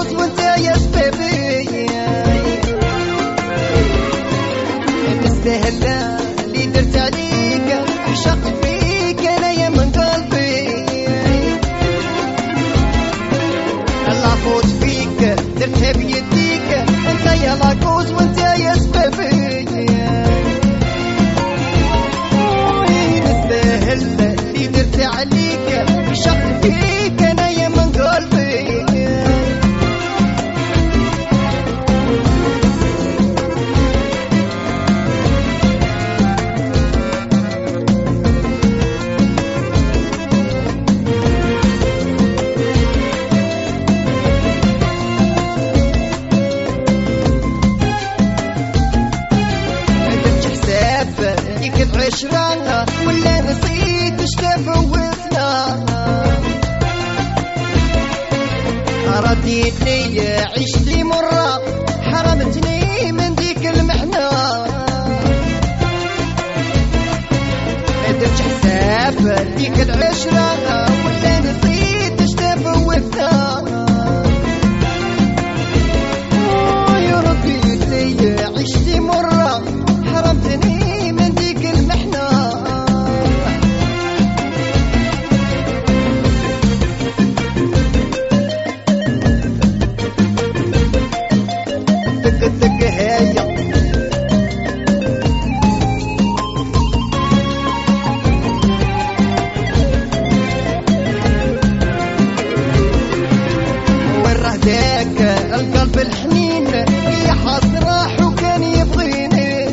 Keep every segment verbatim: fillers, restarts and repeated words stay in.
لاكوز وانت يا سبابي تستاهل اللي درت عليك عشقت فيك انا يا من قلبي الله فوت فيك درتها بيديك انت يا لاكوز وانت يا سبابي تستاهل اللي درت عليك عشقت فيك انا يا من قلبي كيف عشرانا ولا نسيت اشتفوتنا رديت لي عيش لي مرة حرمتني من ديك المحنة درت حساب ديك العشرة ولا نسيت اشتفوتنا يا رديت لي عيش لي مرة حرمتني القلب الحنين يا حظ راح وكان يبغيني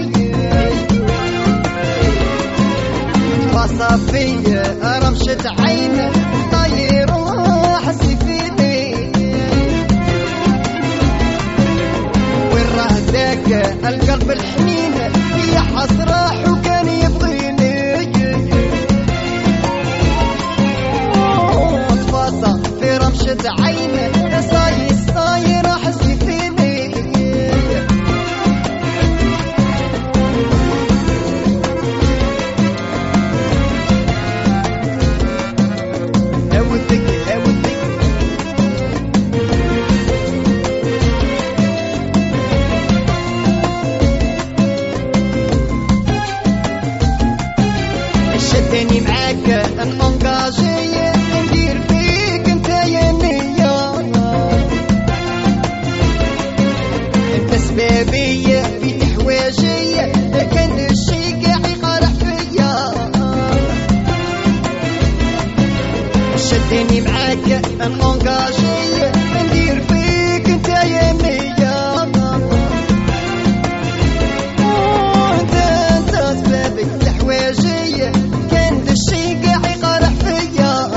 فصل فيا رمشة عين طاير وحسي فيني وين راه ذاك القلب الحنين يا حظ راح وكان يبغيني فصل في رمشة عين صاير صاير احسي فيني اودك اودك شدني معاك انقاجي ندير فيك انت يا نية سبابي في حواجي كان الشي قاع يقرح فيا شدني معاك انقاجي ندير فيك انت يا مية انت انت سبابي في حواجي كان الشي قاع يقرح فيا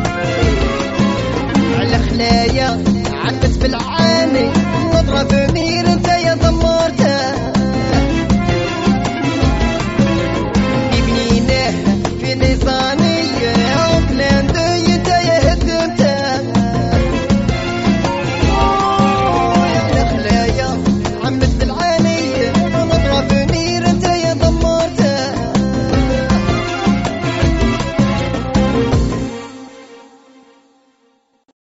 عدت بالعاني نضربني